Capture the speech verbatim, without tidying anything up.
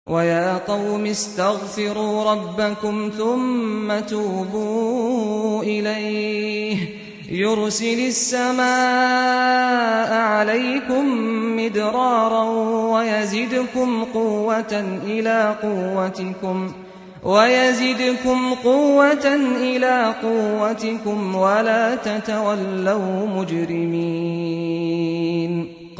وَيَا قَوْمِ اسْتَغْفِرُوا رَبَّكُمْ ثُمَّ تُوبُوا إِلَيْهِ يُرْسِلِ السَّمَاءَ عَلَيْكُم مِّدْرَارًا وَيَزِدْكُمْ قُوَّةً إِلَىٰ قُوَّتِكُمْ وَلَا تَتَوَلَّوْا مُجْرِمِينَ